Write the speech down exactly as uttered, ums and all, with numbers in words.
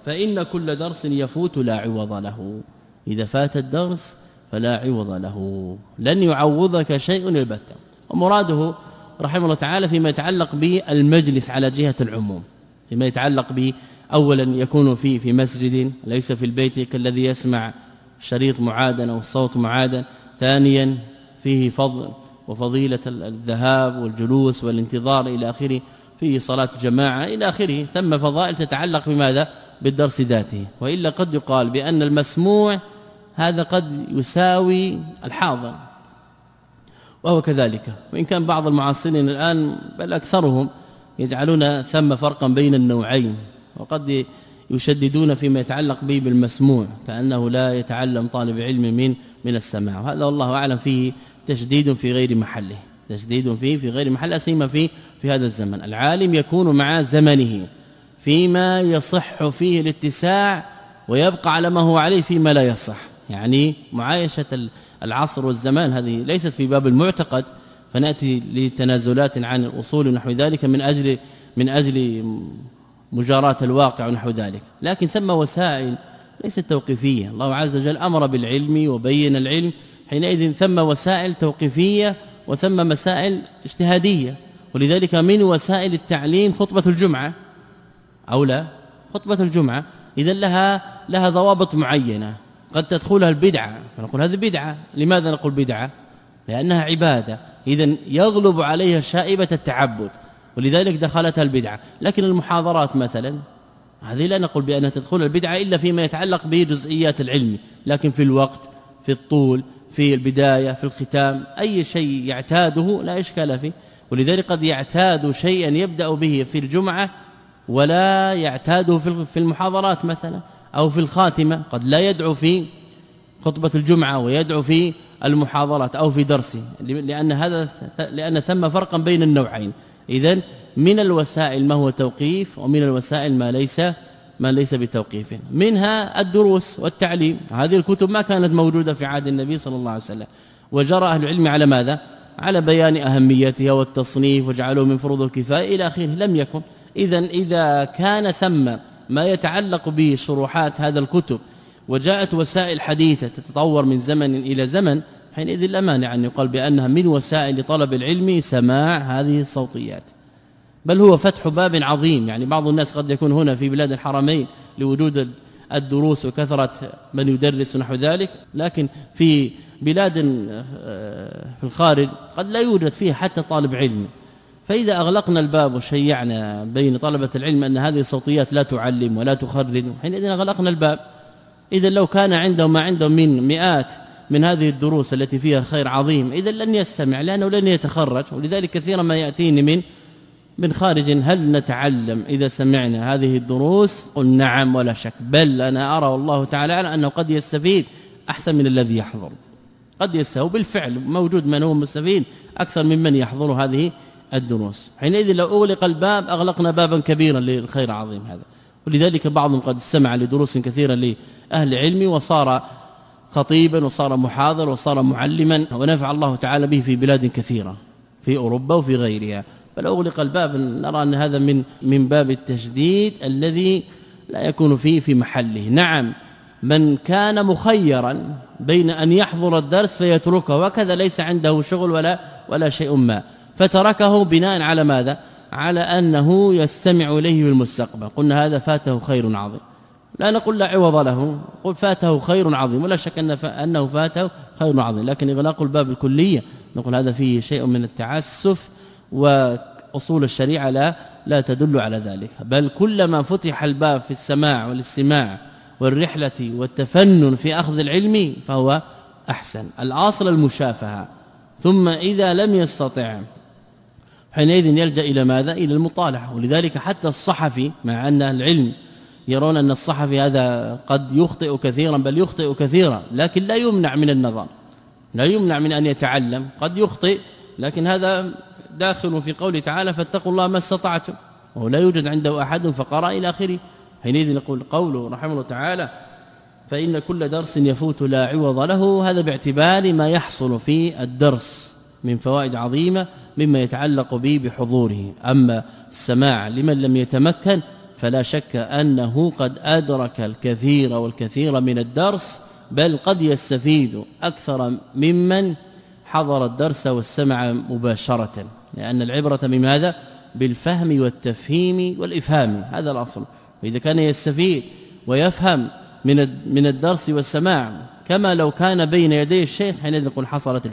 فإن كل درس يفوت لا عوض له. إذا فات الدرس فلا عوض له، لن يعوضك شيء البتة. ومراده رحمه الله تعالى فيما يتعلق بالمجلس على جهة العموم، فيما يتعلق به اولا يكون فيه في مسجد ليس في البيت كالذي يسمع شريط معادا او الصوت معادا. ثانيا فيه فضل وفضيلة الذهاب والجلوس والانتظار الى اخره، فيه صلاة جماعه الى اخره. ثم فضائل تتعلق بماذا؟ بالدرس ذاته. والا قد يقال بأن المسموع هذا قد يساوي الحاضر، وهو كذلك. وإن كان بعض المعاصرين الآن بل أكثرهم يجعلون ثم فرقا بين النوعين، وقد يشددون فيما يتعلق به بالمسموع كأنه لا يتعلم طالب علم من من السماع، وهذا والله أعلم فيه تشديد في غير محله، تشديد فيه في غير محله، سيما في في هذا الزمن. العالم يكون مع زمنه فيما يصح فيه الاتساع، ويبقى على ما هو عليه فيما لا يصح. يعني معايشة العصر والزمان هذه ليست في باب المعتقد، فنأتي لتنازلات عن الأصول ونحو ذلك من أجل من أجل مجاراة الواقع ونحو ذلك، لكن ثم وسائل ليست توقيفية. الله عز وجل أمر بالعلم وبين العلم، حينئذ ثم وسائل توقيفية وثم مسائل اجتهادية. ولذلك من وسائل التعليم خطبة الجمعة أو لا خطبة الجمعة، إذا لها لها ضوابط معينة، قد تدخلها البدعة فنقول هذه بدعة. لماذا نقول بدعة؟ لأنها عبادة، إذا يغلب عليها شائبة التعبد، ولذلك دخلتها البدعة. لكن المحاضرات مثلا هذه لا نقول بأنها تدخل البدعة إلا فيما يتعلق بجزئيات العلم، لكن في الوقت، في الطول، في البداية، في الختام، أي شيء يعتاده لا إشكال فيه. ولذلك قد يعتاد شيئا يبدأ به في الجمعة ولا يعتاده في المحاضرات مثلا، أو في الخاتمة، قد لا يدعو في خطبة الجمعة ويدعو في المحاضرات أو في درسه، لأن هذا لأن ثم فرقا بين النوعين. إذن من الوسائل ما هو توقيف، ومن الوسائل ما ليس ما ليس بتوقيف. منها الدروس والتعليم، هذه الكتب ما كانت موجودة في عهد النبي صلى الله عليه وسلم، وجرى أهل العلم على ماذا؟ على بيان أهميتها والتصنيف، وجعلوا من فروض الكفاية إلى آخره. لم يكن. إذن إذا كان ثم ما يتعلق بشروحات هذا الكتب وجاءت وسائل حديثة تتطور من زمن إلى زمن، حينئذ لا مانع أن يقال بأنها من وسائل طلب العلم سماع هذه الصوتيات، بل هو فتح باب عظيم. يعني بعض الناس قد يكون هنا في بلاد الحرمين لوجود الدروس وكثرة من يدرس نحو ذلك، لكن في بلاد في الخارج قد لا يوجد فيها حتى طالب علم. فإذا أغلقنا الباب وشيعنا بين طلبة العلم أن هذه الصوتيات لا تعلم ولا تخرج، حينئذ أغلقنا الباب. إذا لو كان عندهم ما عندهم من مئات من هذه الدروس التي فيها خير عظيم، إذا لن يستمع لأنه لن يتخرج. ولذلك كثيرا ما يأتيني من من خارج: هل نتعلم إذا سمعنا هذه الدروس؟ قل نعم ولا شك، بل أنا أرى والله تعالى على أنه قد يستفيد أحسن من الذي يحضر، قد يستفيد بالفعل، موجود من هو مستفيد أكثر ممن يحضر هذه الدروس. حينئذ لو أغلق الباب أغلقنا بابا كبيرا للخير عظيم هذا. ولذلك بعضهم قد استمع لدروس كثيرة لأهل علم وصار خطيبا وصار محاضر وصار معلما، ونفع الله تعالى به في بلاد كثيرة في أوروبا وفي غيرها. بل أغلق الباب نرى أن هذا من من باب التشديد الذي لا يكون فيه في محله. نعم، من كان مخيرا بين أن يحضر الدرس فيتركه، وكذا ليس عنده شغل ولا ولا شيء ما، فتركه بناء على ماذا؟ على أنه يستمع إليه بالمستقبل، قلنا هذا فاته خير عظيم. لا نقول لا عوض له، قل فاته خير عظيم، ولا شك أن أنه فاته خير عظيم. لكن إغلاق الباب الكلية نقول هذا فيه شيء من التعسف، وأصول الشريعة لا لا تدل على ذلك. بل كلما فتح الباب في السماع والاستماع والرحلة والتفنن في أخذ العلم فهو أحسن. الأصل المشافهة، ثم إذا لم يستطع حينئذ يلجأ إلى ماذا؟ إلى المطالعة. ولذلك حتى الصحفي، مع أن العلم يرون أن الصحفي هذا قد يخطئ كثيرا، بل يخطئ كثيرا، لكن لا يمنع من النظر، لا يمنع من أن يتعلم. قد يخطئ، لكن هذا داخل في قوله تعالى: فاتقوا الله ما استطعتم، وهو لا يوجد عنده أحد فقرأ إلى آخره. حينئذ نقول قوله رحمه الله تعالى: فإن كل درس يفوت لا عوض له، هذا باعتبار ما يحصل في الدرس من فوائد عظيمة مما يتعلق به بحضوره. أما السماع لمن لم يتمكن فلا شك أنه قد أدرك الكثير والكثير من الدرس، بل قد يستفيد أكثر ممن حضر الدرس والسمع مباشرة، لأن العبرة بماذا؟ بالفهم والتفهيم والإفهام، هذا الأصل. وإذا كان يستفيد ويفهم من من الدرس والسماع كما لو كان بين يدي الشيخ، حينئذ نقول حصلت